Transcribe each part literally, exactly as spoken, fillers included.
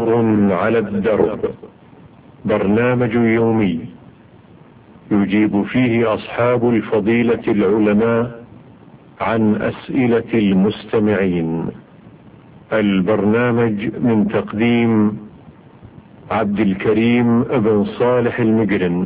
نور على الدرب، برنامج يومي يجيب فيه أصحاب الفضيلة العلماء عن أسئلة المستمعين. البرنامج من تقديم عبد الكريم بن صالح المجرن،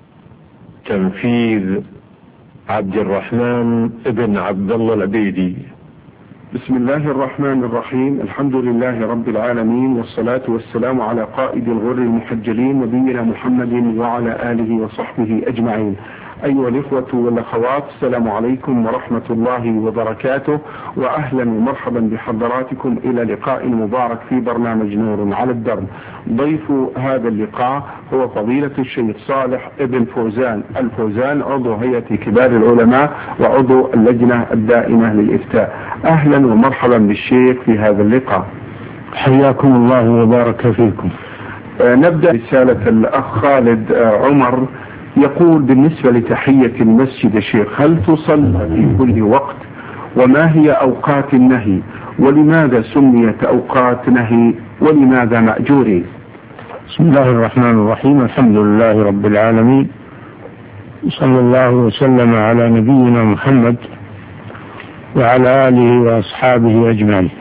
تنفيذ عبد الرحمن بن عبد الله العبيدي. بسم الله الرحمن الرحيم. الحمد لله رب العالمين، والصلاة والسلام على قائد الغر المحجلين نبينا محمد وعلى آله وصحبه أجمعين. أيها الإخوة والأخوات، السلام عليكم ورحمة الله وبركاته، وأهلا ومرحبا بحضراتكم إلى لقاء مبارك في برنامج نور على الدرب. ضيف هذا اللقاء هو فضيلة الشيخ صالح ابن فوزان الفوزان، عضو هيئة كبار العلماء وعضو اللجنة الدائمة للإفتاء. أهلا ومرحبا بالشيخ في هذا اللقاء. حياكم الله وبارك فيكم. آه نبدأ رسالة الأخ خالد آه عمر، يقول: بالنسبة لتحية المسجد شيخ، هل تصلى في كل وقت؟ وما هي أوقات النهي؟ ولماذا سميت أوقات نهي؟ ولماذا مأجورين؟ بسم الله الرحمن الرحيم. الحمد لله رب العالمين، صلى الله وسلم على نبينا محمد وعلى آله وأصحابه أجمعين.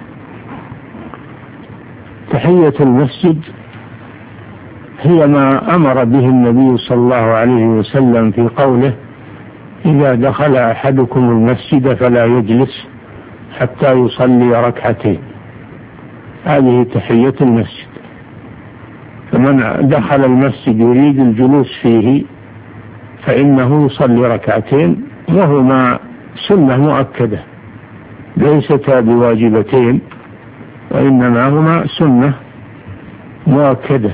تحية المسجد هي ما أمر به النبي صلى الله عليه وسلم في قوله: إذا دخل أحدكم المسجد فلا يجلس حتى يصلي ركعتين. هذه تحية المسجد. فمن دخل المسجد يريد الجلوس فيه فإنه يصلي ركعتين، وهما سنة مؤكدة ليستا بواجبتين، وإنما هما سنة مؤكدة،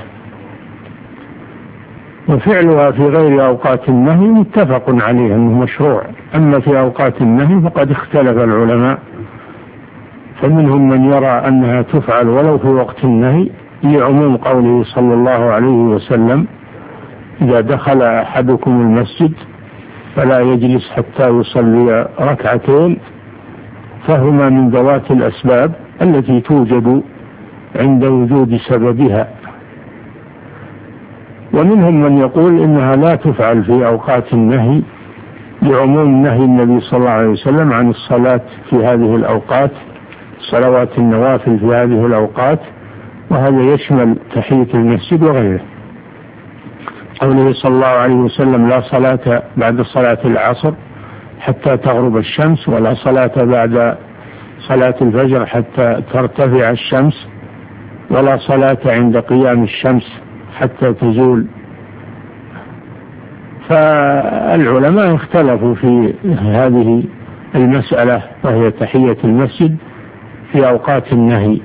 وفعلها في غير أوقات النهي متفق عليه أنه مشروع. أما في أوقات النهي فقد اختلف العلماء، فمنهم من يرى أنها تفعل ولو في وقت النهي لعموم قوله صلى الله عليه وسلم: إذا دخل أحدكم المسجد فلا يجلس حتى يصلي ركعتين، فهما من ذوات الأسباب التي توجد عند وجود سببها. ومنهم من يقول إنها لا تفعل في أوقات النهي لعموم نهي النبي صلى الله عليه وسلم عن الصلاة في هذه الأوقات، صلوات النوافل في هذه الأوقات، وهذا يشمل تحية المسجد وغيره. قوله صلى الله عليه وسلم: لا صلاة بعد صلاة العصر حتى تغرب الشمس، ولا صلاة بعد صلاة الفجر حتى ترتفع الشمس، ولا صلاة عند قيام الشمس حتى تزول. فالعلماء اختلفوا في هذه المسألة، وهي تحية المسجد في أوقات النهي،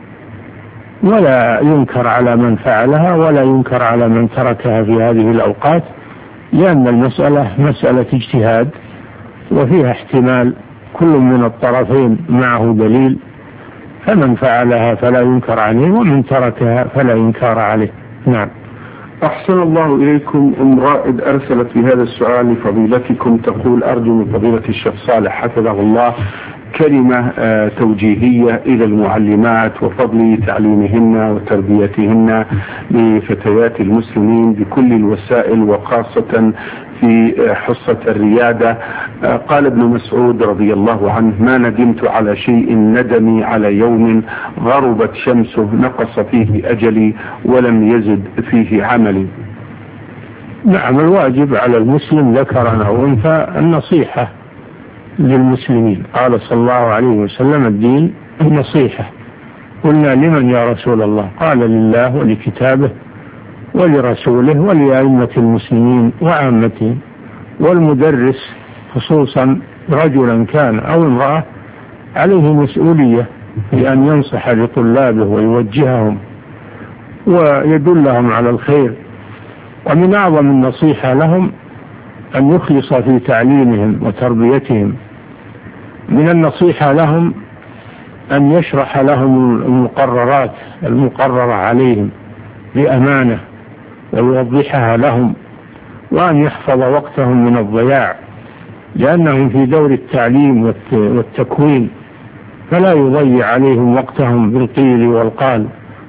ولا ينكر على من فعلها ولا ينكر على من تركها في هذه الأوقات، لأن المسألة مسألة اجتهاد، وفيها احتمال كل من الطرفين معه دليل، فمن فعلها فلا ينكر عليه، ومن تركها فلا ينكر عليه. نعم. أحسن الله إليكم. أم رائد أرسلت في هذا السؤال لفضيلتكم، تقول: أرجو من فضيلة الشيخ صالح حفظه الله كلمة آه توجيهية إلى المعلمات وفضل تعليمهن وتربيتهن لفتيات المسلمين بكل الوسائل، وخاصة في حصة الريادة. قال ابن مسعود رضي الله عنه: ما ندمت على شيء ندمي على يوم غربت شمسه نقص فيه أجلي ولم يزد فيه عملي. نعم، الواجب على المسلم ذكرا أو أنثى النصيحة للمسلمين. قال صلى الله عليه وسلم: الدين النصيحة. قلنا: لمن يا رسول الله؟ قال: لله ولكتابه ولرسوله ولأئمة المسلمين وعامتهم. والمدرس خصوصا رجلا كان أو امرأة عليه مسؤولية في أن ينصح لطلابه ويوجههم ويدلهم على الخير. ومن أعظم النصيحة لهم أن يخلص في تعليمهم وتربيتهم. من النصيحة لهم أن يشرح لهم المقررات المقررة عليهم بأمانة ويوضحها لهم، وأن يحفظ وقتهم من الضياع، لأنهم في دور التعليم والتكوين، فلا يضيع عليهم وقتهم بالقيل والقال،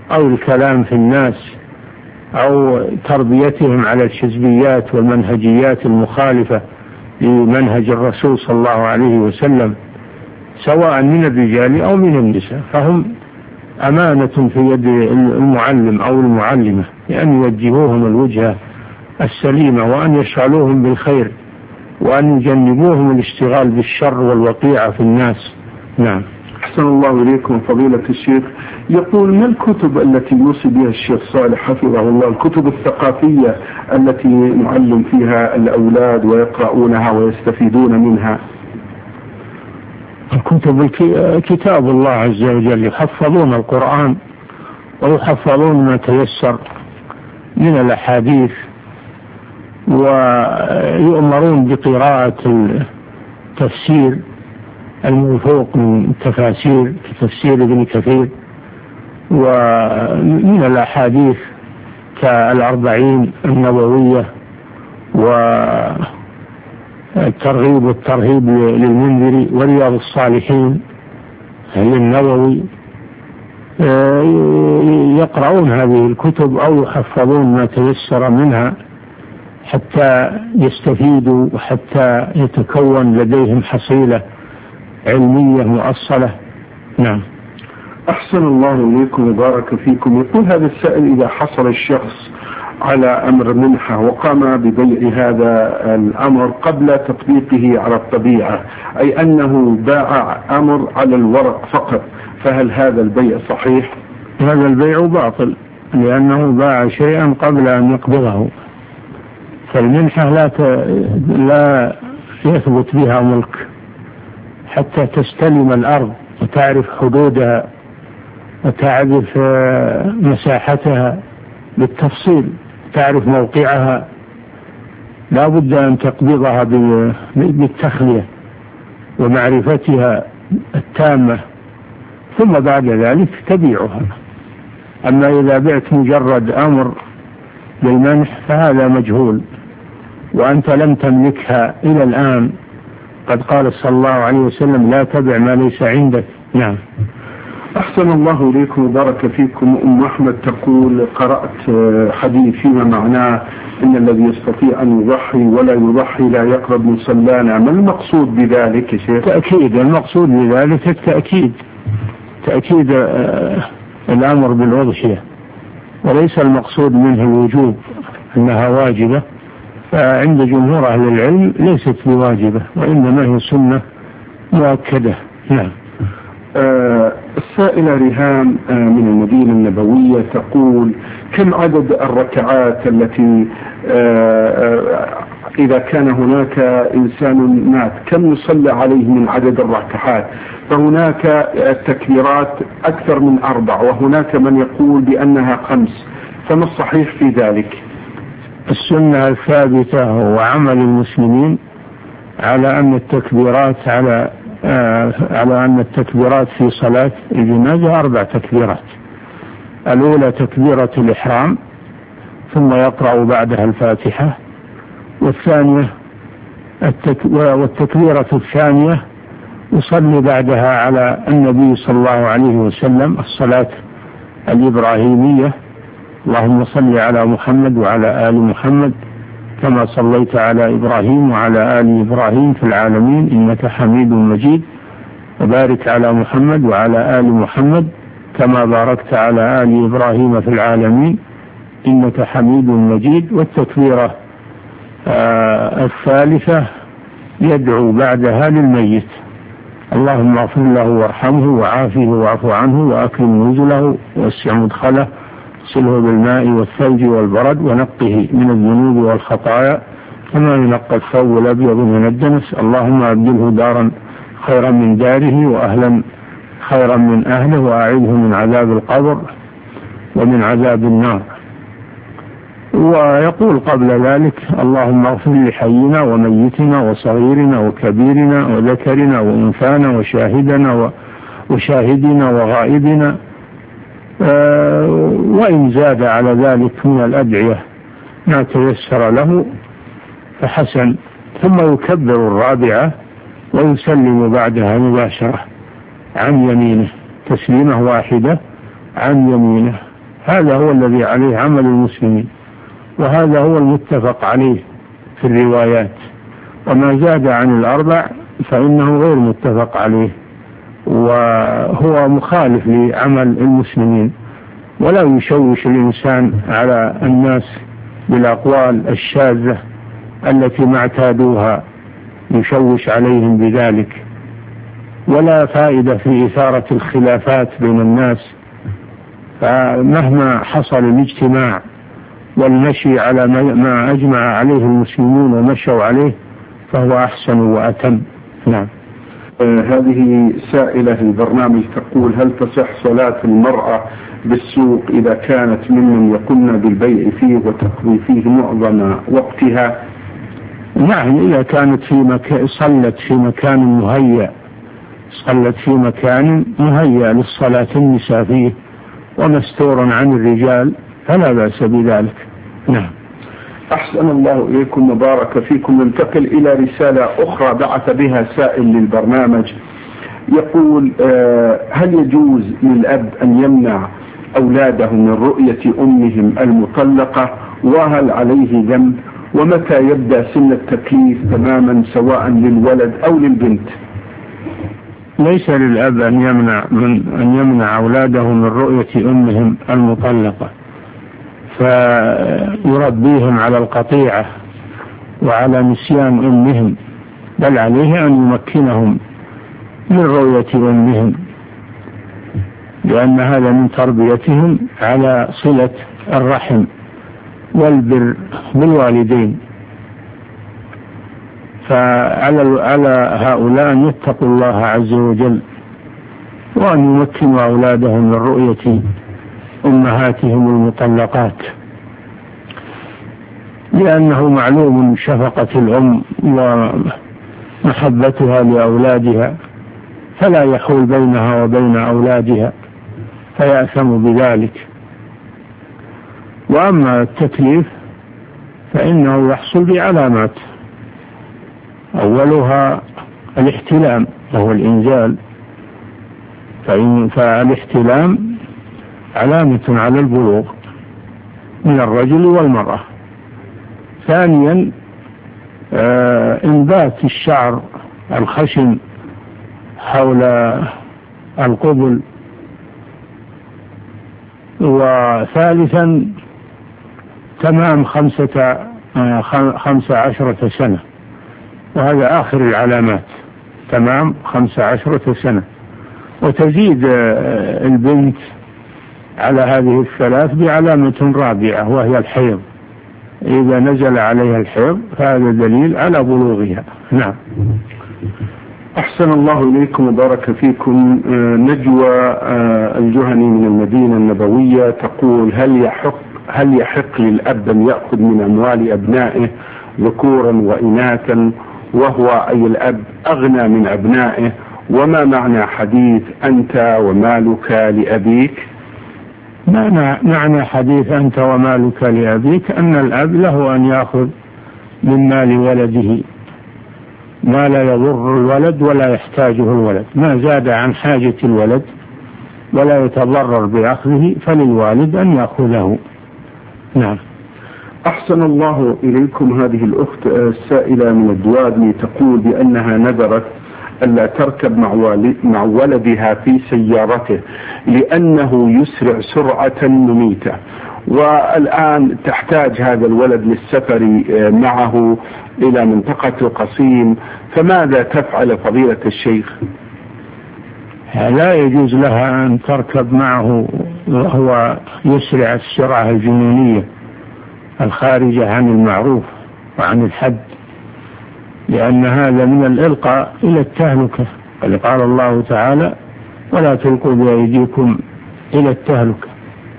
أو الكلام في الناس أو تربيتهم على الحزبيات والمنهجيات المخالفة لمنهج الرسول صلى الله عليه وسلم، سواء من الرجال أو من النساء، فهم أمانة في يد المعلم أو المعلمة لأن يوجهوهم الوجهة السليمة، وأن يشغلوهم بالخير، وأن يجنبوهم الاشتغال بالشر والوقيعة في الناس. نعم. أحسن الله إليكم فضيلة الشيخ. يقول: ما الكتب التي يوصي بها الشيخ صالح حفظه الله، الكتب الثقافية التي نعلم فيها الأولاد ويقرؤونها ويستفيدون منها؟ الكتب كتاب الله عز وجل، يحفظون القرآن ويحفظون ما تيسر من الأحاديث، ويؤمرون بقراءة التفسير الموثوق من تفاسير كتفسير ابن كثير، ومن الأحاديث كالأربعين النووية والترغيب والترهيب للمنذري ورياض الصالحين للنووي. يقرؤون هذه الكتب أو يحفظون ما تيسر منها حتى يستفيدوا وحتى يتكون لديهم حصيلة علمية مؤصلة. نعم. أحسن الله إليكم وبارك فيكم. يقول هذا السائل: إذا حصل الشخص على أمر منحة وقام ببيع هذا الأمر قبل تطبيقه على الطبيعة، أي أنه باع أمر على الورق فقط، فهل هذا البيع صحيح؟ هذا البيع باطل، لأنه باع شيئا قبل أن يقبضه، فالمنحة لا لا يثبت بها ملك حتى تستلم الأرض وتعرف حدودها وتعرف مساحتها بالتفصيل، تعرف موقعها، لا بد أن تقبضها بالتخلية ومعرفتها التامة، ثم بعد ذلك تبيعها. أما إذا بعت مجرد أمر بالمنح فهذا مجهول، وأنت لم تملكها إلى الآن. قد قال صلى الله عليه وسلم: لا تبع ما ليس عندك. نعم. أحسن الله إليكم وبارك فيكم. أم أحمد تقول: قرأت حديث فيما معناه إن الذي يستطيع أن يضحي ولا يضحي لا يقرب مصلانا، ما المقصود بذلك يا شيخ؟ تأكيد، المقصود بذلك التأكيد، تأكيد الأمر بالأضحية، وليس المقصود منه الوجوب أنها واجبة، فعند جمهور أهل العلم ليست بواجبة وإنما هي سنة مؤكدة. نعم. آه السائلة ريهام آه من المدينة النبوية تقول: كم عدد الركعات التي آه آه إذا كان هناك إنسان مات كم يصلى عليه من عدد الركعات؟ فهناك التكبيرات أكثر من أربع، وهناك من يقول بأنها خمس، فما الصحيح في ذلك؟ السنة الثابتة وعمل المسلمين على أن التكبيرات على آه على أن التكبيرات في صلاة الجنازة أربع تكبيرات. الأولى تكبيرة الإحرام، ثم يقرأ بعدها الفاتحة، والثانية التك... والتكبيرة الثانية يصلي بعدها على النبي صلى الله عليه وسلم الصلاة الإبراهيمية: اللهم صل على محمد وعلى آل محمد كما صليت على إبراهيم وعلى آل إبراهيم في العالمين إنك حميد مجيد، وبارك على محمد وعلى آل محمد كما باركت على آل إبراهيم في العالمين إنك حميد مجيد. والتكبيرة آه الثالثة يدعو بعدها للميت: اللهم اغفر له وارحمه وعافه واعف عنه وأكرم نزله ووسع مدخله، صله بالماء والثلج والبرد، ونقه من الذنوب والخطايا كما ينقى الثوب الأبيض من الدنس، اللهم أبدله دارا خيرا من داره وأهلا خيرا من أهله، وأعيذه من عذاب القبر ومن عذاب النار. ويقول قبل ذلك: اللهم اغفر لحينا وميتنا وصغيرنا وكبيرنا وذكرنا وأنثانا وشاهدنا وشاهدنا وغائبنا، وإن زاد على ذلك من الأدعية ما تيسر له فحسن. ثم يكبر الرابعة ويسلم بعدها مباشرة عن يمينه، تسليمة واحدة عن يمينه. هذا هو الذي عليه عمل المسلمين، وهذا هو المتفق عليه في الروايات. وما زاد عن الأربع فإنه غير متفق عليه، وهو مخالف لعمل المسلمين. ولا يشوش الإنسان على الناس بالأقوال الشاذة التي ما اعتادوها، يشوش عليهم بذلك، ولا فائدة في إثارة الخلافات بين الناس. فمهما حصل الاجتماع والمشي على ما أجمع عليه المسلمون ومشوا عليه فهو أحسن وأتم. نعم. آه هذه سائلة في البرنامج تقول: هل تصح صلاة المرأة بالسوق إذا كانت ممن يقومن بالبيع فيه وتقضي فيه معظم وقتها؟ نعم، إذا كانت في مكان صلت في مكان مهيأ صلت في مكان مهيأ للصلاة النساء فيه ومستور عن الرجال فلا بأس بذلك. نعم. أحسن الله إليكم وبارك فيكم. ننتقل إلى رسالة أخرى بعث بها سائل للبرنامج، يقول: هل يجوز للأب أن يمنع أولاده من رؤية أمهم المطلقة، وهل عليه ذنب؟ ومتى يبدأ سن التكليف تماما سواء للولد أو للبنت؟ ليس للأب أن يمنع من أن يمنع أولاده من رؤية أمهم المطلقة فيربيهم على القطيعة وعلى نسيان أمهم، بل عليه أن يمكنهم من رؤية أمهم، لأن هذا من تربيتهم على صلة الرحم والبر بالوالدين. فعلى على هؤلاء أن يتقوا الله عز وجل وأن يمكنوا أولادهم من رؤية أمهاتهم المطلقات، لأنه معلوم شفقة الأم ومحبتها لأولادها، فلا يحول بينها وبين أولادها فيأثم بذلك. وأما التكليف فإنه يحصل بعلامات، أولها الاحتلام وهو الإنزال، فالاحتلام علامة على البلوغ من الرجل والمرأة. ثانيا آه انبات الشعر الخشن حول القبل. وثالثا تمام خمسة آه خمسة عشرة سنة، وهذا آخر العلامات، تمام خمسة عشرة سنة. وتزيد آه البنت على هذه الثلاث بعلامة رابعة وهي الحيض، إذا نزل عليها الحيض فهذا دليل على بلوغها. نعم. أحسن الله إليكم وبارك فيكم. نجوى الجهني من المدينة النبوية تقول: هل يحق هل يحق للأب أن يأخذ من أموال أبنائه ذكورا وإناثا، وهو أي الأب أغنى من أبنائه؟ وما معنى حديث أنت ومالك لأبيك؟ معنى معنى حديث أنت ومالك لأبيك أن الأب له أن يأخذ من مال ولده ما لا يضر الولد ولا يحتاجه الولد، ما زاد عن حاجة الولد ولا يتضرر بأخذه فللوالد أن يأخذه. نعم. أحسن الله إليكم. هذه الأخت السائلة من الدوادي تقول بأنها نذرت ألا تركب مع ولدها في سيارته لأنه يسرع سرعة مميتة، والآن تحتاج هذا الولد للسفر معه إلى منطقة القصيم، فماذا تفعل فضيلة الشيخ؟ لا يجوز لها أن تركب معه وهو يسرع السرعة الجنونية الخارجة عن المعروف وعن الحد، لأن هذا من الإلقاء إلى التهلكة، قال الله تعالى: ولا تلقوا بأيديكم إلى التهلكة.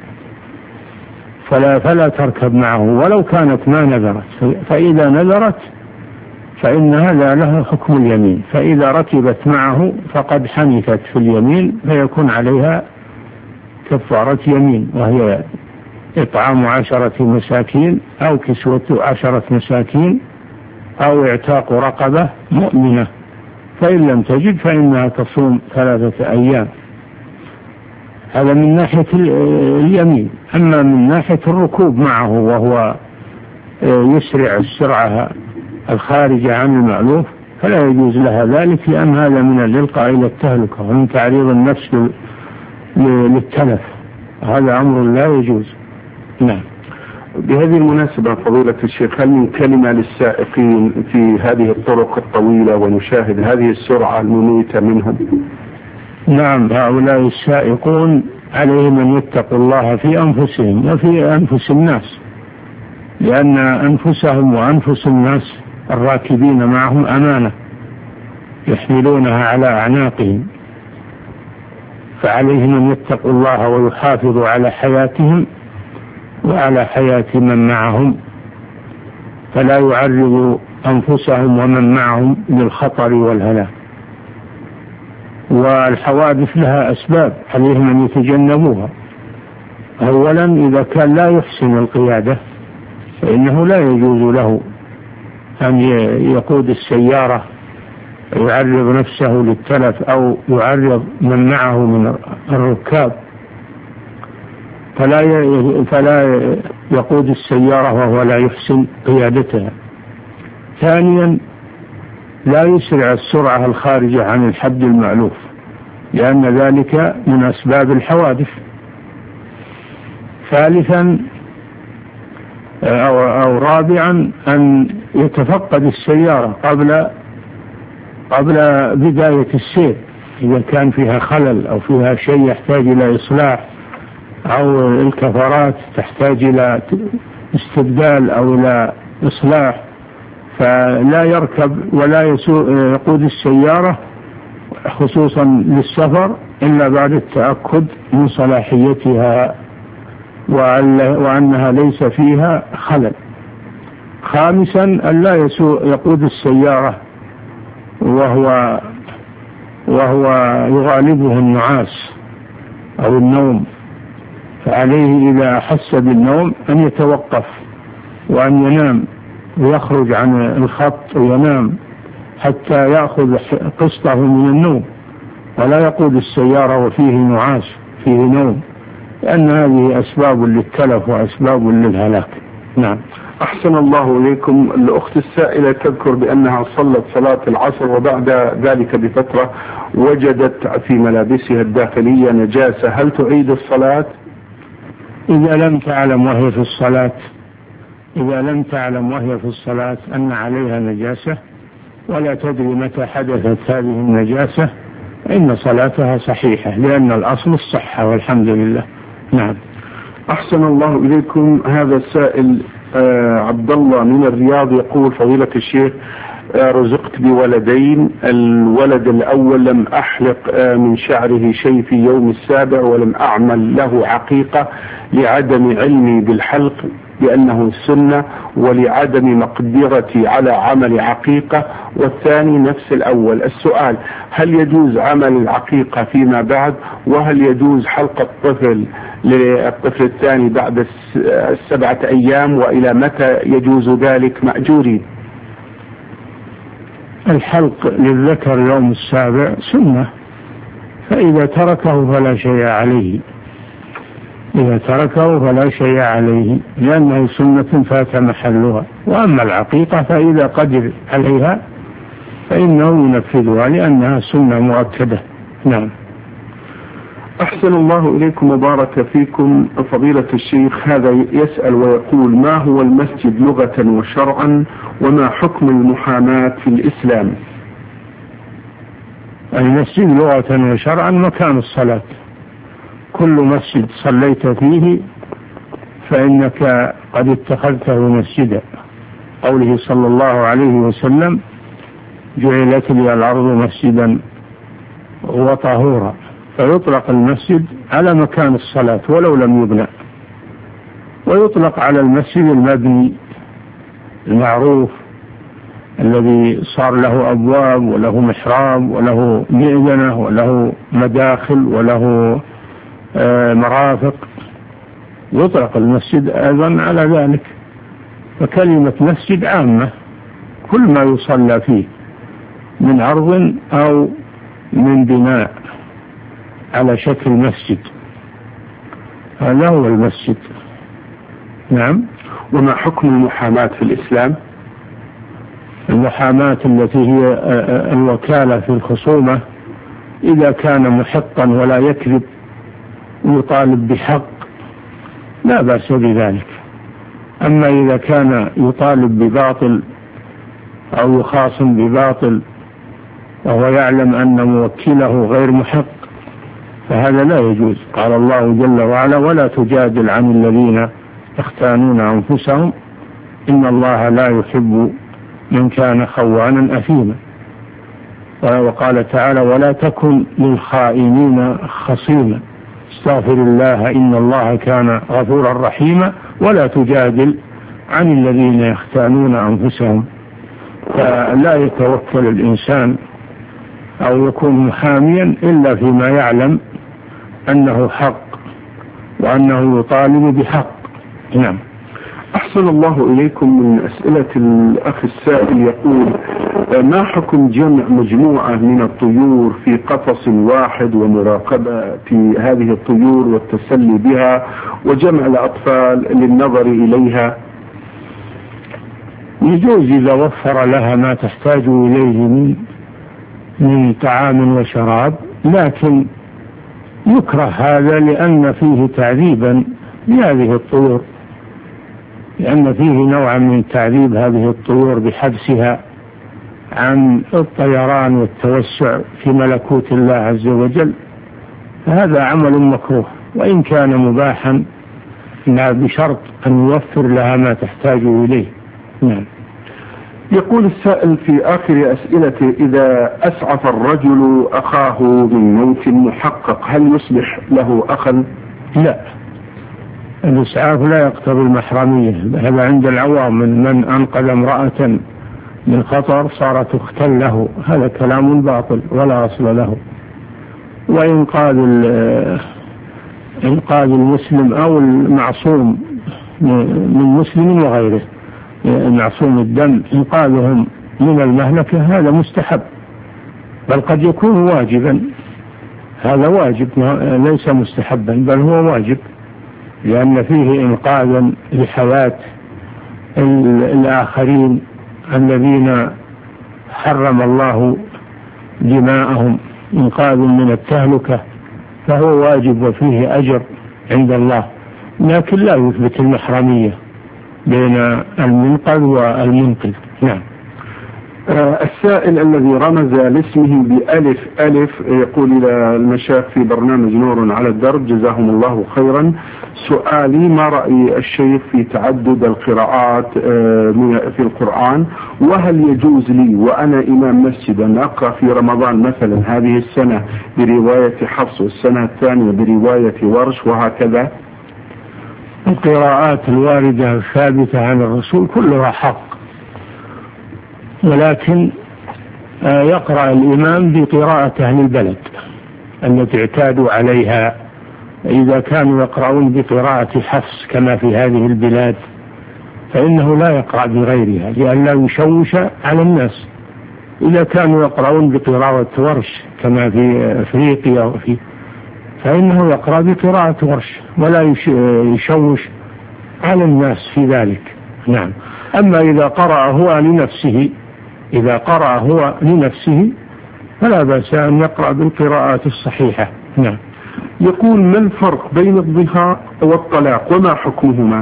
فلا فلا تركب معه ولو كانت ما نذرت، فإذا نذرت فإن هذا له حكم اليمين، فإذا ركبت معه فقد حنثت في اليمين فيكون عليها كفارة يمين، وهي إطعام عشرة مساكين أو كسوة عشرة مساكين أو اعتاق رقبة مؤمنة، فإن لم تجد فإنها تصوم ثلاثة أيام. هذا من ناحية اليمين. أما من ناحية الركوب معه وهو يسرع السرعة الخارجة عن المألوف فلا يجوز لها ذلك، لأن هذا من الإلقاء إلى التهلكة ومن تعريض النفس للتلف، هذا أمر لا يجوز. نعم. بهذه المناسبة فضيلة الشيخ، هل من كلمة للسائقين في هذه الطرق الطويلة ونشاهد هذه السرعة المميتة منهم؟ نعم، هؤلاء السائقون عليهم أن يتقوا الله في أنفسهم وفي أنفس الناس، لأن أنفسهم وأنفس الناس الراكبين معهم أمانة يحملونها على أعناقهم، فعليهم أن يتقوا الله ويحافظوا على حياتهم وعلى حياة من معهم، فلا يعرضوا أنفسهم ومن معهم للخطر والهلاك. والحوادث لها أسباب عليهم أن يتجنبوها. أولا، إذا كان لا يحسن القيادة فإنه لا يجوز له أن يقود السيارة يعرض نفسه للتلف أو يعرض من معه من الركاب، فلا فلا يقود السيارة وهو لا يحسن قيادتها. ثانيا، لا يسرع السرعة الخارجة عن الحد المألوف، لأن ذلك من أسباب الحوادث. ثالثا أو, أو رابعا، أن يتفقد السيارة قبل قبل بداية السير، إذا كان فيها خلل أو فيها شيء يحتاج إلى إصلاح أو الكفرات تحتاج إلى استبدال أو إلى إصلاح، فلا يركب ولا يقود السيارة خصوصا للسفر إلا بعد التأكد من صلاحيتها وأنها ليس فيها خلل. خامسا، أن لا يقود السيارة وهو وهو يغالبه النعاس أو النوم، فعليه إذا أحس بالنوم أن يتوقف وأن ينام ويخرج عن الخط وينام حتى يأخذ قسطه من النوم، ولا يقود السيارة وفيه نعاس فيه نوم، لأن هذه أسباب للتلف وأسباب للهلاك. نعم. أحسن الله إليكم. الأخت السائلة تذكر بأنها صلت صلاة العصر وبعد ذلك بفترة وجدت في ملابسها الداخلية نجاسة، هل تعيد الصلاة؟ إذا لم تعلم وهي في الصلاة إذا لم تعلم وهي في الصلاة أن عليها نجاسة ولا تدري متى حدثت هذه النجاسة إن صلاتها صحيحة، لأن الأصل الصحة والحمد لله. نعم. أحسن الله إليكم. هذا السائل آه عبد الله من الرياض يقول: فضيلة الشيخ، آه رزقت بولدين، الولد الأول لم أحلق آه من شعره شيء في يوم السابع ولم أعمل له عقيقة لعدم علمي بالحلق بأنه السنة ولعدم مقدرتي على عمل عقيقة، والثاني نفس الأول. السؤال: هل يجوز عمل العقيقة فيما بعد؟ وهل يجوز حلق الطفل للطفل الثاني بعد السبعة أيام؟ وإلى متى يجوز ذلك مأجورين؟ الحلق للذكر يوم السابع سنة، فإذا تركه فلا شيء عليه إذا تركه فلا شيء عليه لأنه سنة فات محلها. وأما العقيقة فإذا قدر عليها فإنه ينفذها لأنها سنة مؤكدة. نعم. أحسن الله إليكم وبارك فيكم. فضيلة الشيخ، هذا يسأل ويقول: ما هو المسجد لغة وشرعا، وما حكم المحاماة في الإسلام؟ المسجد لغة وشرعا مكان الصلاة، كل مسجد صليت فيه فإنك قد اتخذته مسجدا، قوله صلى الله عليه وسلم: جعلت لي الأرض مسجدا وطهورا. فيطلق المسجد على مكان الصلاة ولو لم يبنى، ويطلق على المسجد المبني المعروف الذي صار له أبواب وله محراب وله مئذنة وله مداخل وله مرافق، يطلق المسجد أيضا على ذلك. فكلمة مسجد عامة، كل ما يصلى فيه من عرض أو من بناء على شكل مسجد هذا هو المسجد. نعم. وما حكم المحاماة في الإسلام؟ المحاماة التي هي الوكالة في الخصومة إذا كان محقا ولا يكذب ويطالب بحق لا بأس بذلك. أما إذا كان يطالب بباطل أو يخاصم بباطل وهو يعلم أن موكله غير محق فهذا لا يجوز. قال الله جل وعلا: ولا تجادل عن الذين يختانون أنفسهم إن الله لا يحب من كان خوانا أثيما. وقال تعالى: ولا تكن للخائنين خصيما استغفر الله إن الله كان غفورا رحيما ولا تجادل عن الذين يختانون أنفسهم. فلا يتوكل الإنسان أو يكون محاميا إلا فيما يعلم أنه حق وأنه يطالب بحق. نعم. أحسن الله إليكم. من أسئلة الأخ السائل يقول: ما حكم جمع مجموعة من الطيور في قفص واحد ومراقبة هذه الطيور والتسلي بها وجمع الأطفال للنظر إليها؟ يجوز إذا وفر لها ما تحتاج إليه من من طعام وشراب، لكن يكره هذا لأن فيه تعذيبا لهذه الطيور، لأن فيه نوعا من تعذيب هذه الطيور بحبسها عن الطيران والتوسع في ملكوت الله عز وجل. فهذا عمل مكروه وإن كان مباحا بشرط أن يوفر لها ما تحتاج إليه. نعم. يقول السائل في آخر أسئلته: إذا أسعف الرجل أخاه من موت محقق هل يصبح له أخا؟ لا، الإسعاف لا يقتضي المحرمية. هذا عند العوام من, من أنقذ امرأة من خطر صارت أختا له، هذا كلام باطل ولا أصل له. وإنقاذ إنقاذ المسلم أو المعصوم من مسلم وغيره، معصوم الدم، إنقاذهم من المهلكة هذا مستحب، بل قد يكون واجبا. هذا واجب ليس مستحبا بل هو واجب، لأن فيه إنقاذا لحياة الآخرين الذين حرم الله دماءهم، إنقاذ من التهلكة، فهو واجب وفيه أجر عند الله، لكن لا يثبت المحرمية بين المنقذ والمنقذ. نعم. آه السائل الذي رمز لاسمه بألف ألف يقول إلى المشايخ في برنامج نور على الدرب: جزاهم الله خيرا، سؤالي: ما رأي الشيخ في تعدد القراءات آه في القرآن؟ وهل يجوز لي وأنا إمام مسجد أن أقرأ في رمضان مثلا هذه السنة برواية حفص والسنة الثانية برواية ورش وهكذا؟ القراءات الواردة الثابتة عن الرسول كلها حق، ولكن يقرأ الإمام بقراءة أهل البلد التي اعتادوا عليها. إذا كانوا يقرؤون بقراءة حفص كما في هذه البلاد فإنه لا يقرأ بغيرها لئلا يشوش على الناس. إذا كانوا يقرؤون بقراءة ورش كما في أفريقيا وفي فإنه يقرأ بقراءة ورش ولا يشوش على الناس في ذلك. نعم. أما إذا قرأ هو لنفسه إذا قرأ هو لنفسه فلا بأس أن يقرأ بالقراءات الصحيحة. نعم. يقول: ما الفرق بين الظهار والطلاق وما حكمهما؟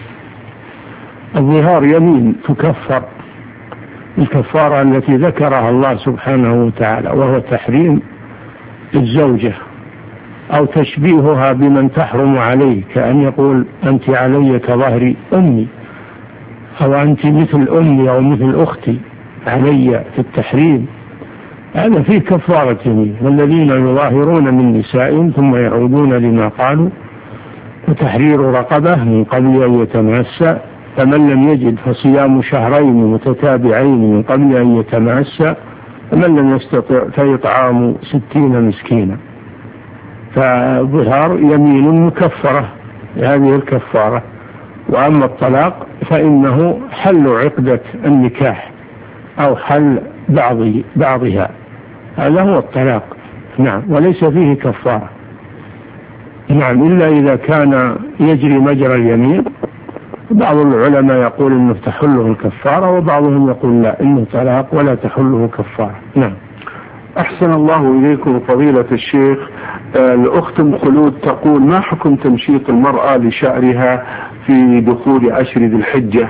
الظهار يمين تكفر الكفارة التي ذكرها الله سبحانه وتعالى، وهو تحريم الزوجة أو تشبيهها بمن تحرم عليه، كأن يقول: أنت علي كظهر أمي، أو أنت مثل أمي أو مثل أختي علي في التحريم. هذا فيه كفارة يمين. والذين يظاهرون من نسائهم ثم يعودون لما قالوا وتحرير رقبة من قبل أن يتماسا، فمن لم يجد فصيام شهرين متتابعين من قبل أن يتماسا، فمن لم يستطع فإطعام ستين مسكينا. فالظهار يمين مكفرة هذه الكفارة. وأما الطلاق فإنه حل عقدة النكاح أو حل بعض بعضها، هذا هو الطلاق. نعم. وليس فيه كفارة. نعم، إلا إذا كان يجري مجرى اليمين. بعض العلماء يقول إنه تحله الكفارة، وبعضهم يقول لا، إنه طلاق ولا تحله كفارة. نعم. أحسن الله إليكم فضيلة الشيخ. الأخت أم خلود تقول: ما حكم تمشيط المرأة لشعرها في دخول عشر ذي الحجة؟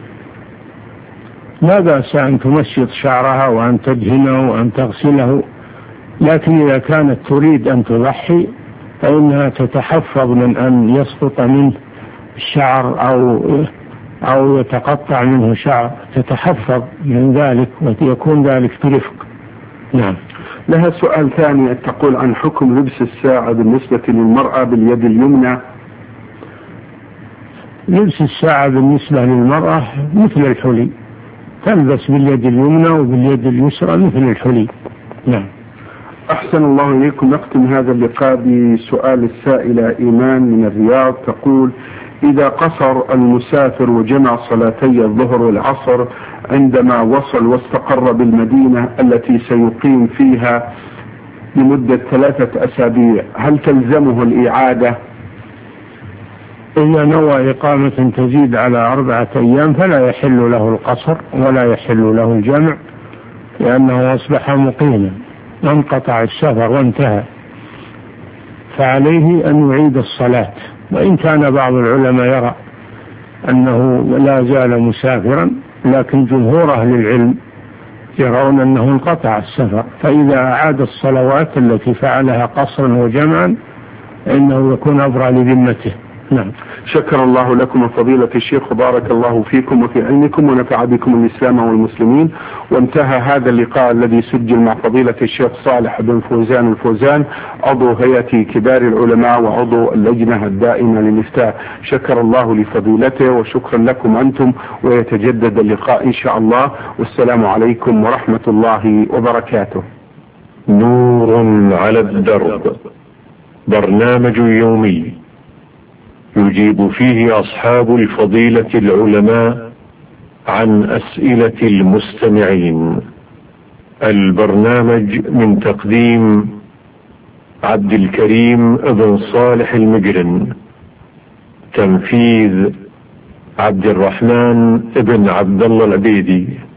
لا بأس أن تمشط شعرها وأن تدهنه وأن تغسله، لكن إذا كانت تريد أن تضحي فإنها تتحفظ من أن يسقط منه الشعر أو أو يتقطع منه شعر، تتحفظ من ذلك ويكون ذلك برفق. نعم. لها سؤال ثاني، تقول عن حكم لبس الساعة بالنسبة للمرأة باليد اليمنى. لبس الساعة بالنسبة للمرأة مثل الحلي، تلبس باليد اليمنى وباليد اليسرى مثل الحلي. نعم. أحسن الله إليكم. نختم هذا اللقاء بسؤال السائلة إيمان من الرياض، تقول: إذا قصر المسافر وجمع صلاتي الظهر والعصر عندما وصل واستقر بالمدينة التي سيقيم فيها لمدة ثلاثة أسابيع، هل تلزمه الإعادة؟ إذا نوى إقامة تزيد على أربعة أيام فلا يحل له القصر ولا يحل له الجمع، لأنه أصبح مقيما، انقطع السفر وانتهى، فعليه أن يعيد الصلاة. وإن كان بعض العلماء يرى أنه لا زال مسافرا، لكن جمهور أهل العلم يرون أنه انقطع السفر، فإذا أعاد الصلوات التي فعلها قصرا وجمعا إنه يكون أبرأ لذمته. نعم. شكر الله لكم فضيلة الشيخ، وبارك الله فيكم وفي علمكم، ونفع بكم الإسلام والمسلمين. وانتهى هذا اللقاء الذي سجل مع فضيلة الشيخ صالح بن فوزان الفوزان، عضو هيئة كبار العلماء وعضو اللجنة الدائمة للإفتاء. شكر الله لفضيلته، وشكرا لكم أنتم، ويتجدد اللقاء إن شاء الله. والسلام عليكم ورحمة الله وبركاته. نور على الدرب، برنامج يومي يجيب فيه أصحاب الفضيلة العلماء عن أسئلة المستمعين. البرنامج من تقديم عبد الكريم بن صالح المجرن، تنفيذ عبد الرحمن بن عبد الله العبيدي.